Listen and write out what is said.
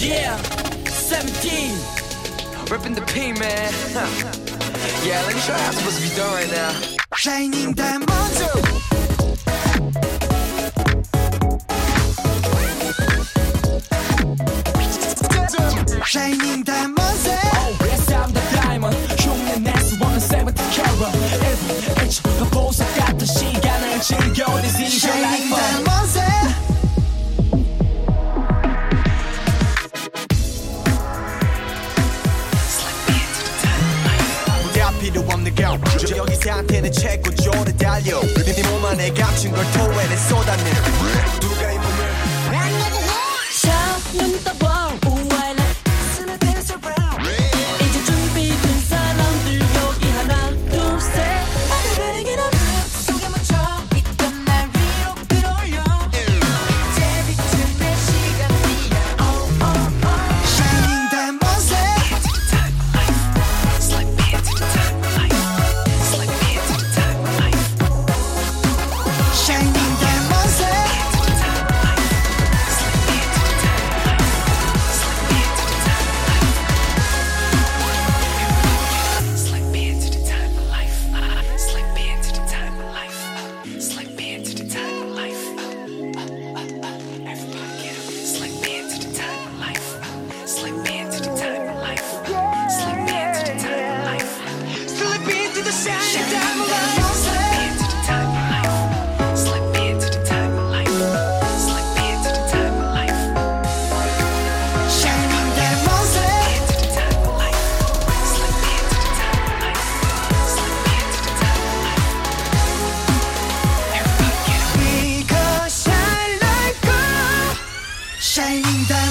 Yeah, 17. Ripping the P, man. Yeah, let me show you how it's supposed to be done right now. Shining diamonds. Shining diamonds. Oh, yes, I'm the diamond. 흉내 내수 없는 70 carat. 1분 1초 더 보석 같은 시간을 즐겨. This is your Shining life. diamonds. 필요 없는 girl 여기 상태는 최고조를 달려 네 몸 안에 감춘 걸 토해내 쏟아내 누가 이 몸을 눈 떠봐 우아해 가슴에 dance around 이제 준비된 사람들 여기 하나 둘셋 Everybody get up 속에 묻혀 있던 날 위로 끌어올려 이제 비춘 내 시간이야 Oh oh oh Shining diamonds. Slip into the time of life Slip into the time of life Shining diamonds. Slip into the time of life Slip into the time of life Slip into the time of life Everybody get up Slip into the time of life Slip into the time of life Slip into the time of life Slip into the shining diamond light. Slip into the time of life Slip into the time of life Slip into the time of life Shining diamonds. into the time of life Slip into the time of life Slip into the time of life Everybody get up We go shine like gold. Shining diamonds.